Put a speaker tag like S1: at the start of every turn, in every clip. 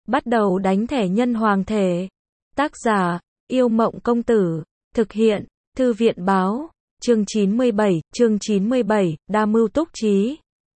S1: Bắt đầu đánh thẻ nhân hoàng thể. Tác giả, Yêu Mộng Công Tử. Thực hiện, Thư viện Báo. Chương 97, Đa mưu túc trí.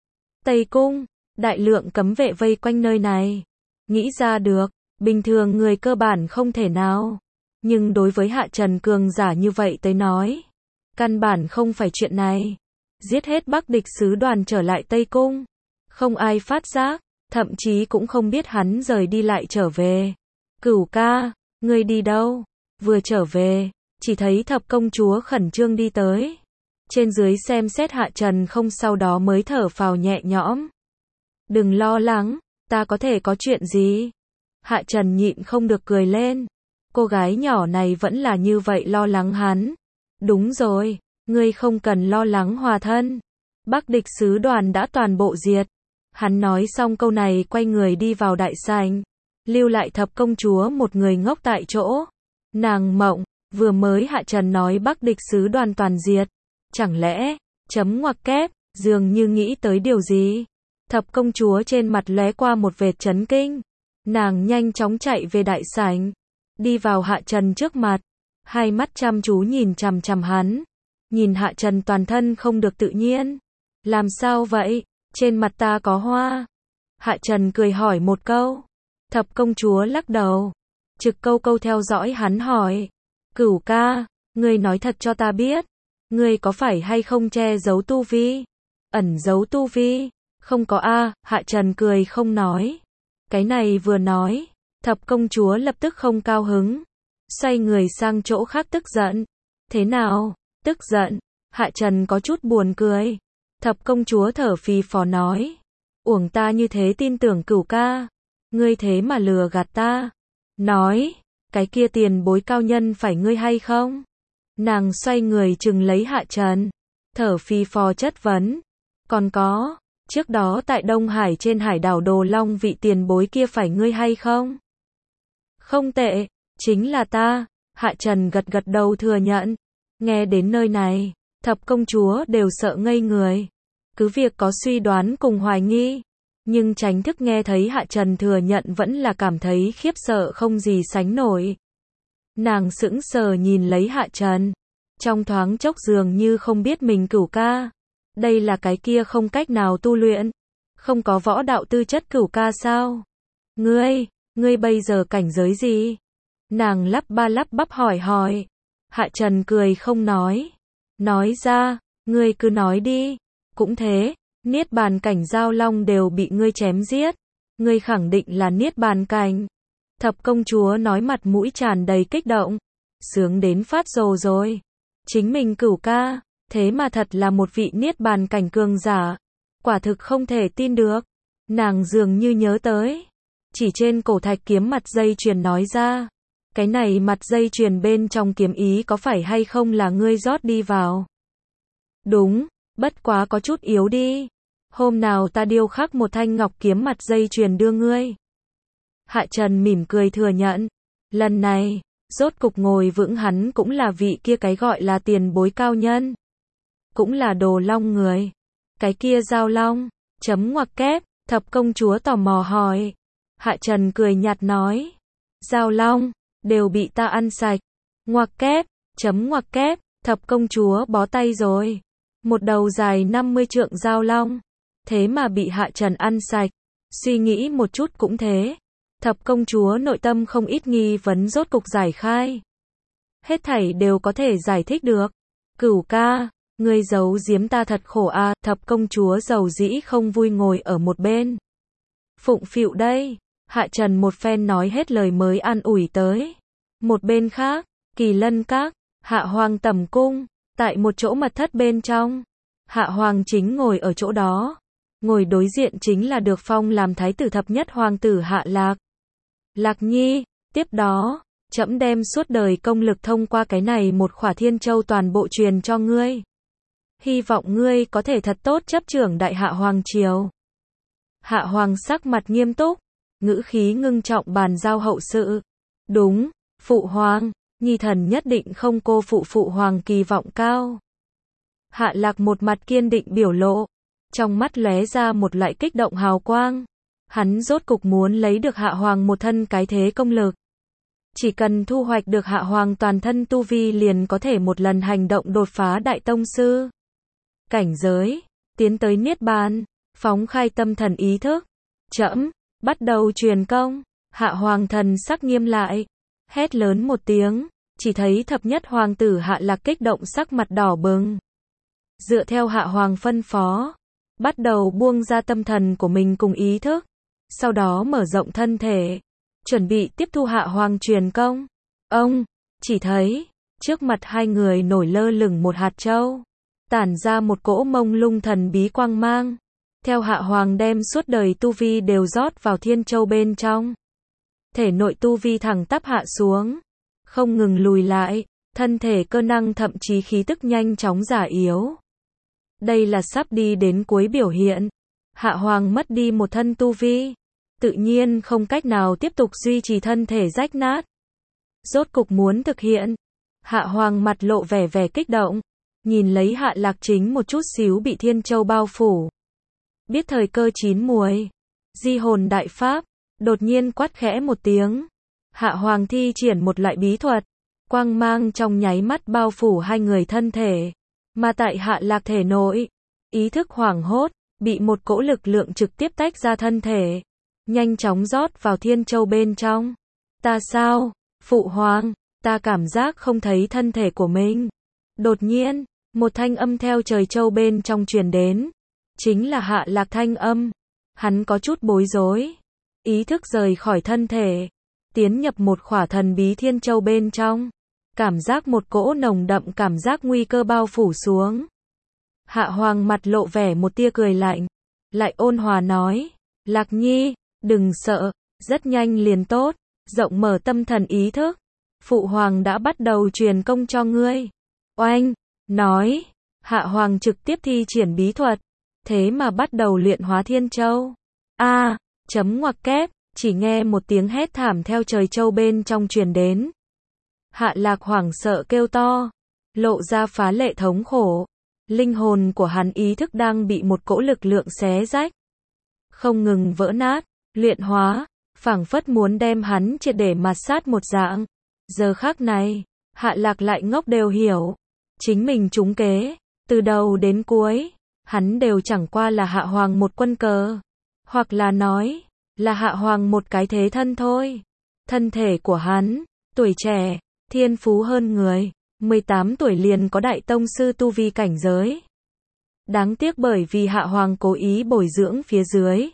S1: Tây Cung, đại lượng cấm vệ vây quanh nơi này. Nghĩ ra được, bình thường người cơ bản không thể nào. Nhưng đối với Hạ Trần cường giả như vậy tới nói, căn bản không phải chuyện này. Giết hết Bắc địch sứ đoàn trở lại Tây Cung. Không ai phát giác, thậm chí cũng không biết hắn rời đi lại trở về. Cửu ca, ngươi đi đâu? Vừa trở về, chỉ thấy thập công chúa khẩn trương đi tới. Trên dưới xem xét Hạ Trần không, sau đó mới thở phào nhẹ nhõm. Đừng lo lắng, ta có thể có chuyện gì? Hạ Trần nhịn không được cười lên. Cô gái nhỏ này vẫn là như vậy lo lắng hắn. Đúng rồi, ngươi không cần lo lắng hòa thân. Bắc địch sứ đoàn đã toàn bộ diệt. Hắn nói xong câu này quay người đi vào đại sảnh, lưu lại thập công chúa một người ngốc tại chỗ. Nàng mộng, vừa mới Hạ Trần nói Bắc địch sứ đoàn toàn diệt. Chẳng lẽ, chấm ngoặc kép, dường như nghĩ tới điều gì. Thập công chúa trên mặt lóe qua một vệt chấn kinh. Nàng nhanh chóng chạy về đại sảnh, đi vào Hạ Trần trước mặt, hai mắt chăm chú nhìn chằm chằm hắn. Nhìn Hạ Trần toàn thân không được tự nhiên. Làm sao vậy? Trên mặt ta có hoa. Hạ Trần cười hỏi một câu. Thập công chúa lắc đầu. Trực câu câu theo dõi hắn hỏi. Cửu ca, ngươi nói thật cho ta biết. Ngươi có phải hay không che giấu tu vi? Ẩn giấu tu vi? Không có a. Hạ Trần cười không nói. Cái này vừa nói, thập công chúa lập tức không cao hứng. Xoay người sang chỗ khác tức giận. Thế nào? Tức giận? Hạ Trần có chút buồn cười. Thập công chúa thở phì phò nói. Uổng ta như thế tin tưởng cửu ca. Ngươi thế mà lừa gạt ta. Nói, cái kia tiền bối cao nhân phải ngươi hay không? Nàng xoay người chừng lấy Hạ Trần. Thở phì phò chất vấn. Còn có, trước đó tại Đông Hải trên hải đảo Đồ Long vị tiền bối kia phải ngươi hay không? Không tệ, chính là ta. Hạ Trần gật gật đầu thừa nhận. Nghe đến nơi này, thập công chúa đều sợ ngây người. Cứ việc có suy đoán cùng hoài nghi, nhưng tránh thức nghe thấy Hạ Trần thừa nhận vẫn là cảm thấy khiếp sợ không gì sánh nổi. Nàng sững sờ nhìn lấy Hạ Trần, trong thoáng chốc dường như không biết mình cửu ca. Đây là cái kia không cách nào tu luyện, không có võ đạo tư chất cửu ca sao? Ngươi bây giờ cảnh giới gì? Nàng lắp ba lắp bắp hỏi. Hạ Trần cười không nói. Nói ra, ngươi cứ nói đi. Cũng thế, Niết Bàn cảnh Giao Long đều bị ngươi chém giết. Ngươi khẳng định là Niết Bàn cảnh. Thập công chúa nói mặt mũi tràn đầy kích động. Sướng đến phát rồ rồi. Chính mình cửu ca, thế mà thật là một vị Niết Bàn cảnh cường giả. Quả thực không thể tin được. Nàng dường như nhớ tới. Chỉ trên cổ thạch kiếm mặt dây chuyền nói ra. Cái này mặt dây chuyền bên trong kiếm ý có phải hay không là ngươi rót đi vào? Đúng, bất quá có chút yếu đi. Hôm nào ta điêu khắc một thanh ngọc kiếm mặt dây chuyền đưa ngươi. Hạ Trần mỉm cười thừa nhận. Lần này, rốt cục ngồi vững hắn cũng là vị kia cái gọi là tiền bối cao nhân. Cũng là Đồ Long người. Cái kia Giao Long, chấm ngoặc kép, thập công chúa tò mò hỏi. Hạ Trần cười nhạt nói. Giao Long, đều bị ta ăn sạch. Ngoặc kép, chấm ngoặc kép, thập công chúa bó tay rồi. Một đầu dài 50 trượng Giao Long, thế mà bị Hạ Trần ăn sạch. Suy nghĩ một chút cũng thế. Thập công chúa nội tâm không ít nghi vấn rốt cục giải khai. Hết thảy đều có thể giải thích được. Cửu ca, ngươi giấu giếm ta thật khổ a. Thập công chúa dầu dĩ không vui ngồi ở một bên. Phụng phịu đây. Hạ Trần một phen nói hết lời mới an ủi tới. Một bên khác, Kỳ Lân Các, Hạ Hoàng tẩm cung, tại một chỗ mật thất bên trong. Hạ Hoàng chính ngồi ở chỗ đó. Ngồi đối diện chính là được phong làm thái tử thập nhất hoàng tử Hạ Lạc. Lạc Nhi, tiếp đó, trẫm đem suốt đời công lực thông qua cái này một khỏa thiên châu toàn bộ truyền cho ngươi. Hy vọng ngươi có thể thật tốt chấp trưởng đại Hạ Hoàng triều. Hạ Hoàng sắc mặt nghiêm túc, ngữ khí ngưng trọng bàn giao hậu sự. Đúng, phụ hoàng, nhi thần nhất định không cô phụ phụ hoàng kỳ vọng cao. Hạ Lạc một mặt kiên định biểu lộ, trong mắt lóe ra một loại kích động hào quang. Hắn rốt cục muốn lấy được Hạ Hoàng một thân cái thế công lực. Chỉ cần thu hoạch được Hạ Hoàng toàn thân tu vi liền có thể một lần hành động đột phá đại tông sư cảnh giới, tiến tới niết bàn, phóng khai tâm thần ý thức. Trẫm bắt đầu truyền công. Hạ Hoàng thần sắc nghiêm lại, hét lớn một tiếng, chỉ thấy thập nhất hoàng tử Hạ Lạc kích động sắc mặt đỏ bừng. Dựa theo Hạ Hoàng phân phó, bắt đầu buông ra tâm thần của mình cùng ý thức, sau đó mở rộng thân thể, chuẩn bị tiếp thu Hạ Hoàng truyền công. Ông, chỉ thấy, trước mặt hai người nổi lơ lửng một hạt châu, tản ra một cỗ mông lung thần bí quang mang. Theo Hạ Hoàng đem suốt đời tu vi đều rót vào thiên châu bên trong. Thể nội tu vi thẳng tắp hạ xuống, không ngừng lùi lại, thân thể cơ năng thậm chí khí tức nhanh chóng già yếu. Đây là sắp đi đến cuối biểu hiện. Hạ Hoàng mất đi một thân tu vi, tự nhiên không cách nào tiếp tục duy trì thân thể rách nát. Rốt cục muốn thực hiện. Hạ Hoàng mặt lộ vẻ kích động, nhìn lấy Hạ Lạc chính một chút xíu bị thiên châu bao phủ. Biết thời cơ chín muồi, di hồn đại pháp, đột nhiên quát khẽ một tiếng. Hạ Hoàng thi triển một loại bí thuật, quang mang trong nháy mắt bao phủ hai người thân thể. Mà tại Hạ Lạc thể nội, ý thức hoảng hốt, bị một cỗ lực lượng trực tiếp tách ra thân thể, nhanh chóng rót vào thiên châu bên trong. Ta sao? Phụ Hoàng, ta cảm giác không thấy thân thể của mình. Đột nhiên, một thanh âm theo trời châu bên trong truyền đến. Chính là Hạ Lạc thanh âm. Hắn có chút bối rối. Ý thức rời khỏi thân thể, tiến nhập một khỏa thần bí thiên châu bên trong. Cảm giác một cỗ nồng đậm cảm giác nguy cơ bao phủ xuống. Hạ Hoàng mặt lộ vẻ một tia cười lạnh, lại ôn hòa nói, Lạc Nhi, đừng sợ, rất nhanh liền tốt, rộng mở tâm thần ý thức. Phụ Hoàng đã bắt đầu truyền công cho ngươi. Oanh, nói, Hạ Hoàng trực tiếp thi triển bí thuật, thế mà bắt đầu luyện hóa thiên châu. Chấm ngoặc kép, chỉ nghe một tiếng hét thảm theo trời châu bên trong truyền đến. Hạ Lạc hoảng sợ kêu to, lộ ra phá lệ thống khổ. Linh hồn của hắn ý thức đang bị một cỗ lực lượng xé rách, không ngừng vỡ nát, luyện hóa, phảng phất muốn đem hắn triệt để mạt sát một dạng. Giờ khắc này, Hạ Lạc lại ngốc đều hiểu, chính mình trúng kế, từ đầu đến cuối, hắn đều chẳng qua là Hạ Hoàng một quân cờ, hoặc là nói, là Hạ Hoàng một cái thế thân thôi. Thân thể của hắn, tuổi trẻ, thiên phú hơn người, 18 tuổi liền có đại tông sư tu vi cảnh giới. Đáng tiếc bởi vì Hạ Hoàng cố ý bồi dưỡng phía dưới.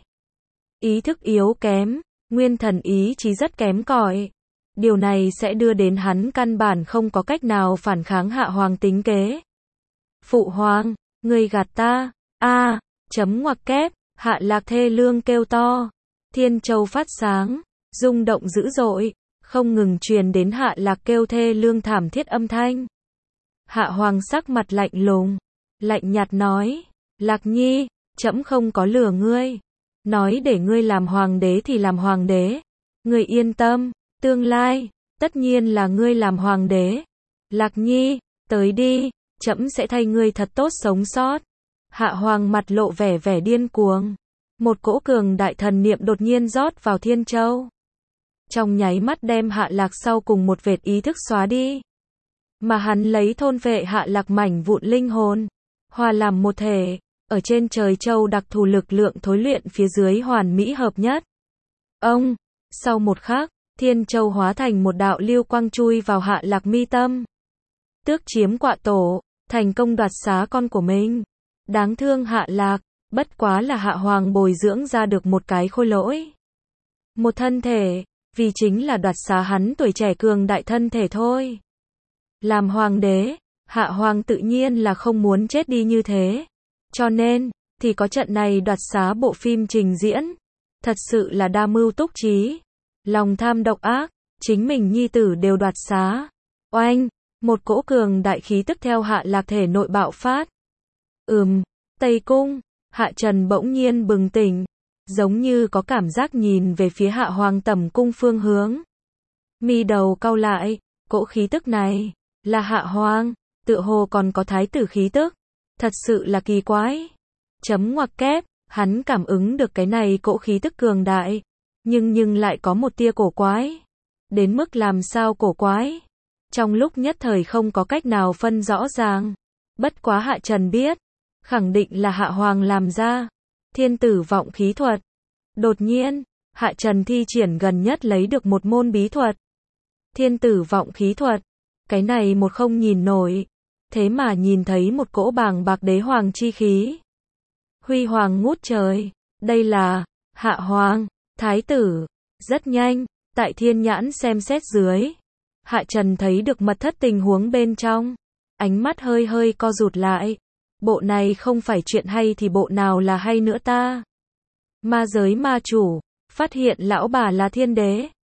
S1: Ý thức yếu kém, nguyên thần ý chí rất kém cỏi. Điều này sẽ đưa đến hắn căn bản không có cách nào phản kháng Hạ Hoàng tính kế. Phụ Hoàng, ngươi gạt ta. Chấm ngoặc kép, Hạ Lạc thê lương kêu to. Thiên châu phát sáng, rung động dữ dội, không ngừng truyền đến Hạ Lạc kêu thê lương thảm thiết âm thanh. Hạ Hoàng sắc mặt lạnh lùng, lạnh nhạt nói, Lạc Nhi, trẫm không có lừa ngươi. Nói để ngươi làm hoàng đế thì làm hoàng đế. Ngươi yên tâm, tương lai, tất nhiên là ngươi làm hoàng đế. Lạc Nhi, tới đi, trẫm sẽ thay ngươi thật tốt sống sót. Hạ Hoàng mặt lộ vẻ điên cuồng. Một cỗ cường đại thần niệm đột nhiên rót vào thiên châu. Trong nháy mắt đem Hạ Lạc sau cùng một vệt ý thức xóa đi. Mà hắn lấy thôn vệ Hạ Lạc mảnh vụn linh hồn, hòa làm một thể, ở trên trời châu đặc thù lực lượng thối luyện phía dưới hoàn mỹ hợp nhất. Sau một khắc, thiên châu hóa thành một đạo lưu quang chui vào Hạ Lạc mi tâm. Tước chiếm quạ tổ, thành công đoạt xá con của mình. Đáng thương Hạ Lạc, bất quá là Hạ Hoàng bồi dưỡng ra được một cái khôi lỗi. Một thân thể, vì chính là đoạt xá hắn tuổi trẻ cường đại thân thể thôi. Làm hoàng đế, Hạ Hoàng tự nhiên là không muốn chết đi như thế. Cho nên, thì có trận này đoạt xá bộ phim trình diễn. Thật sự là đa mưu túc trí. Lòng tham độc ác, chính mình nhi tử đều đoạt xá. Oanh, một cỗ cường đại khí tức theo Hạ Lạc thể nội bạo phát. Tây Cung, Hạ Trần bỗng nhiên bừng tỉnh, giống như có cảm giác nhìn về phía Hạ Hoàng tẩm cung phương hướng. Mi đầu cau lại, cỗ khí tức này, là Hạ Hoàng, tựa hồ còn có thái tử khí tức, thật sự là kỳ quái. Chấm ngoặc kép, Hắn cảm ứng được cái này cỗ khí tức cường đại, nhưng lại có một tia cổ quái. Đến mức làm sao cổ quái? Trong lúc nhất thời không có cách nào phân rõ ràng. Bất quá Hạ Trần biết, khẳng định là Hạ Hoàng làm ra. Thiên tử vọng khí thuật. Đột nhiên, Hạ Trần thi triển gần nhất lấy được một môn bí thuật. Thiên tử vọng khí thuật. Cái này một không nhìn nổi. Thế mà nhìn thấy một cỗ bàng bạc đế hoàng chi khí. Huy hoàng ngút trời. Đây là Hạ Hoàng, Thái tử. Rất nhanh, tại thiên nhãn xem xét dưới. Hạ Trần thấy được mật thất tình huống bên trong. Ánh mắt hơi hơi co rụt lại. Bộ này không phải chuyện hay thì bộ nào là hay nữa ta? Ma giới ma chủ, phát hiện lão bà là thiên đế.